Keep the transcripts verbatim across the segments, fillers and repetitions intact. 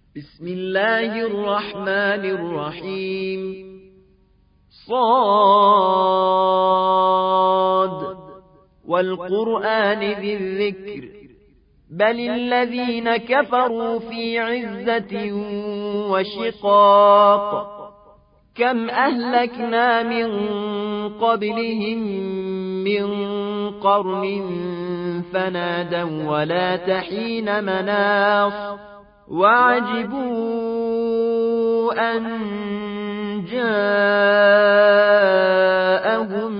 بسم الله الرحمن الرحيم صاد والقرآن ذي الذكر بل الذين كفروا في عزة وشقاق كم أهلكنا من قبلهم من قرن فنادوا ولا تحين مناص وعجبوا أن جاءهم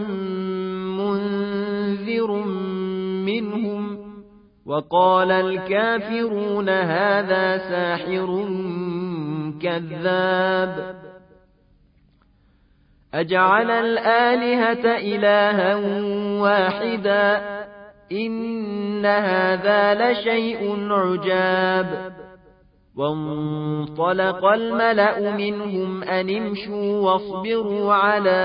منذر منهم وقال الكافرون هذا ساحر كذاب أجعل الآلهة إلها واحدا إن هذا لشيء عجاب وانطلق الملأ منهم أن امشوا واصبروا على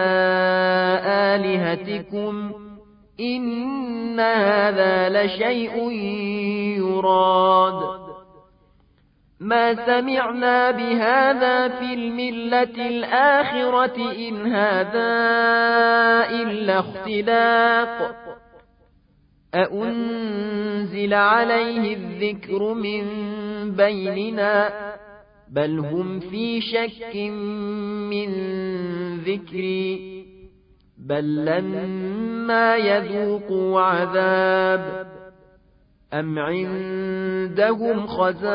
آلهتكم إن هذا لشيء يراد ما سمعنا بهذا في الملة الآخرة إن هذا إلا اختلاق أأنزل عليه الذكر من بيننا بل هم في شك من ذكري بل لما يذوقوا عذاب أم عندهم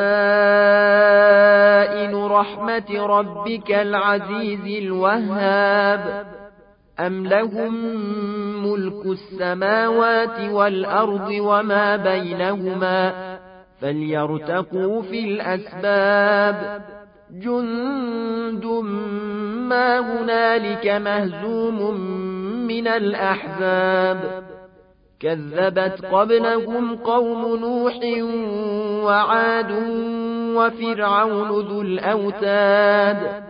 خزائن رحمة ربك العزيز الوهاب أم لهم ملك السماوات والأرض وما بينهما فليرتقوا في الأسباب جند ما هنالك مهزوم من الأحزاب كذبت قبلهم قوم نوح وعاد وفرعون ذو الأوتاد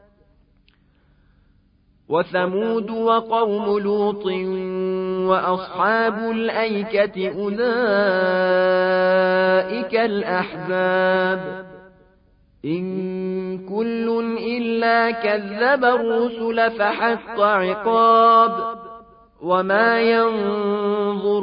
وثمود وقوم لوط وأصحاب الأيكة أولئك الأحزاب إن كل إلا كذب الرسل فحق عقاب وما ينظر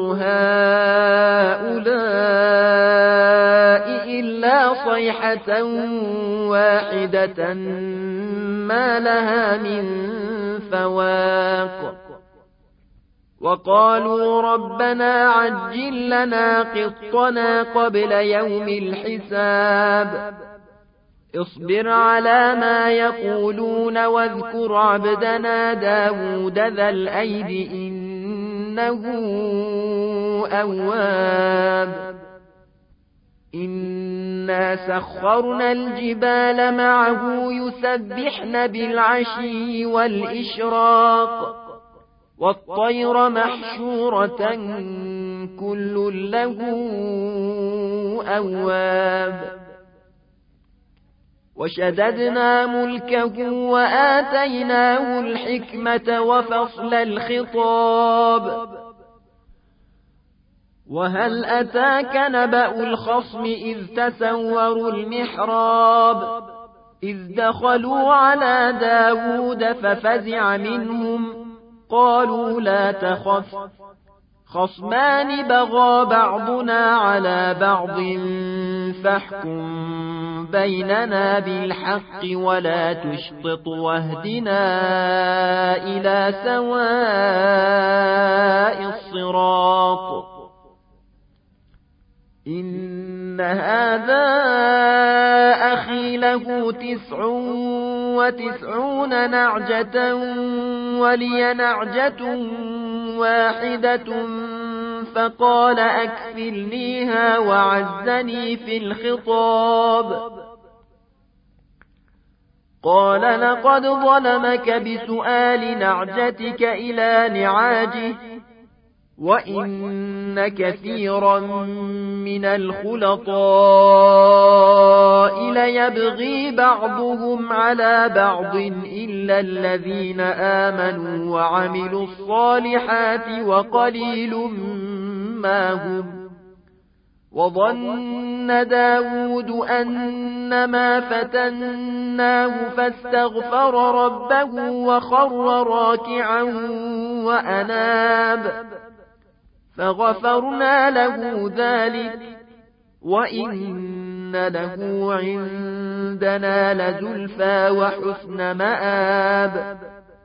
هؤلاء إلا صيحة واحدة ما لها من فواق وقالوا ربنا عجل لنا قطنا قبل يوم الحساب اصبر على ما يقولون واذكر عبدنا داود ذا الأيد إنه أواب إنا سخرنا الجبال معه يسبحن بالعشي والإشراق والطير محشورة كل له أواب وشددنا ملكه وآتيناه الحكمة وفصل الخطاب وهل أتاك نبأ الخصم إذ تسوروا المحراب إذ دخلوا على داود ففزع منهم قالوا لا تخف خصمان بغى بعضنا على بعض فاحكم بيننا بالحق ولا تشطط واهدنا إلى سواء الصراط إن هذا أخي له تسع وتسعون نعجة ولي نعجة واحدة فقال أكفلنيها وعزني في الخطاب قال لقد ظلمك بسؤال نعجتك إلى نعاجه وإن كثيرا من الخلطاء ليبغي بعضهم على بعض إلا الذين آمنوا وعملوا الصالحات وقليل ما هم وظن داود أنما فتناه فاستغفر ربه وخر راكعا وأناب فغفرنا له ذلك وإن له عندنا لزلفى وحسن مآب.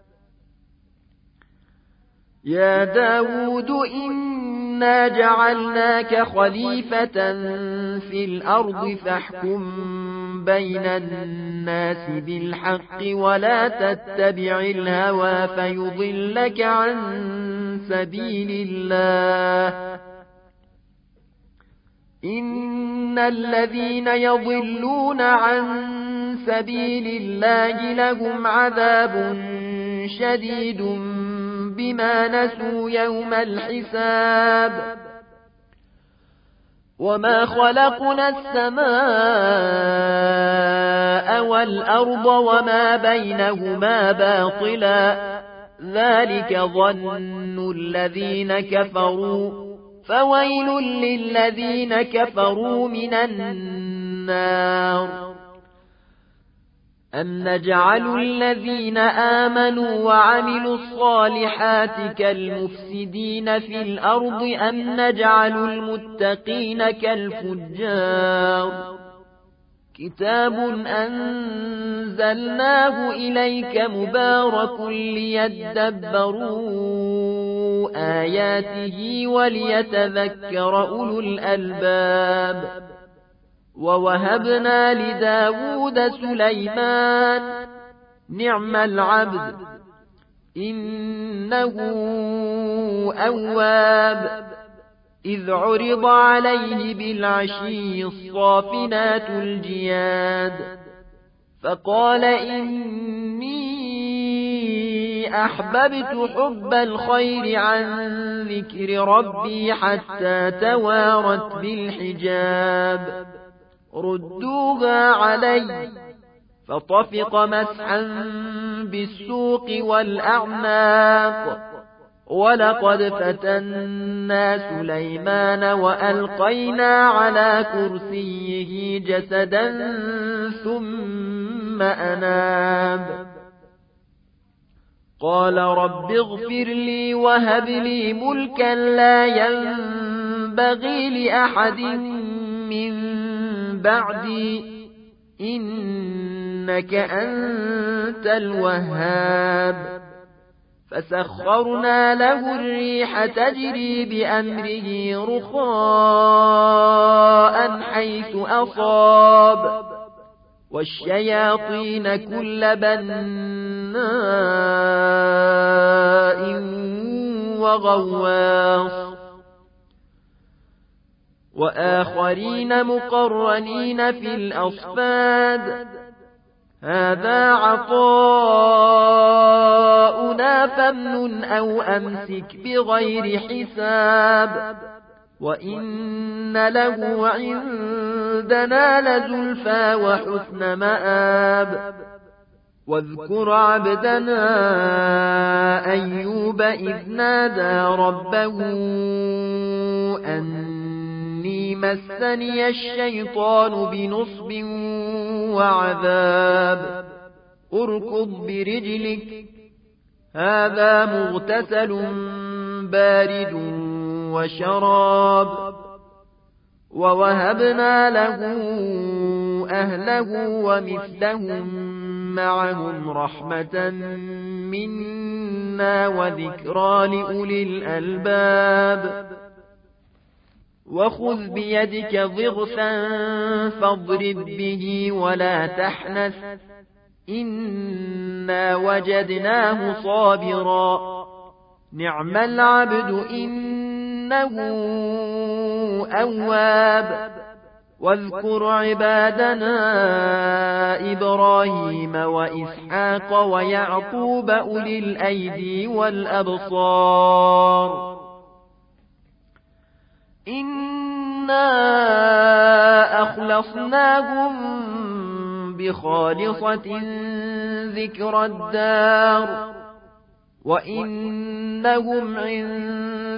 يا داود إنا جعلناك خليفة في الأرض فاحكم بين الناس بالحق ولا تتبع الهوى فيضلك عن سبيل الله. إن الذين يضلون عن سبيل الله لهم عذاب شديد بما نسوا يوم الحساب. وما خلقنا السماء والأرض وما بينهما باطلا ذلك ظن الذين كفروا فويل للذين كفروا من النار. أم نجعل الذين آمنوا وعملوا الصالحات كالمفسدين في الأرض أم نجعل المتقين كالفجار. كتاب أنزلناه إليك مبارك ليدبروا آياته وليتذكر أولو الألباب. ووهبنا لداود سليمان نعم العبد إنه أواب. إذ عرض عليه بالعشي الصافنات الجياد فقال إني أحببت حب الخير عن ذكر ربي حتى توارت بالحجاب. ردوها علي فطفق مسحا بالسوق والأعناق. ولقد فتنا سليمان وألقينا على كرسيه جسدا ثم أناب. قال رب اغفر لي وهب لي ملكا لا ينبغي لأحد من بعدي إنك أنت الوهاب. فسخرنا له الريح تجري بأمره رخاء حيث أصاب والشياطين كل بناء وغواص وآخرين مقرنين في الأصفاد. هذا عطاؤنا فامنن أو أمسك بغير حساب. وإن له عندنا لزلفى وحسن مآب. واذكر عبدنا أيوب إذ نادى ربه أني مسني الشيطان بنصب وعذاب. اركض برجلك هذا مغتسل بارد وشراب. ووهبنا له أهله ومثلهم معهم رحمة منا وذكرى لأولي الألباب. وخذ بيدك ضغثا فاضرب به ولا تحنث إنا وجدناه صابرا نعم العبد إنه أواب. واذكر عبادنا إبراهيم وإسحاق ويعقوب أولي الأيدي والأبصار إنا أخلصناهم بخالصة ذكر الدار وإنهم عند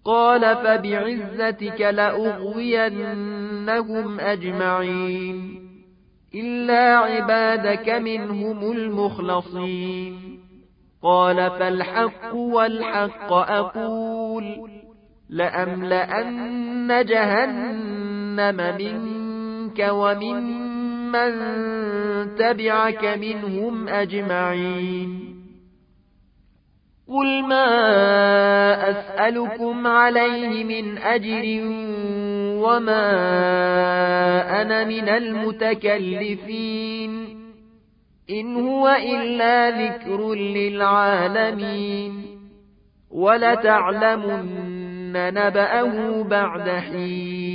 قال فبعزتك لأغوينهم أجمعين إلا عبادك منهم المخلصين قال فالحق والحق أقول لأملأن جهنم منك وممن تبعك منهم أجمعين قل ما أسألكم عليه من أجر وما أنا من المتكلفين إن هو إلا ذكر للعالمين ولتعلمن نبأه بعد حين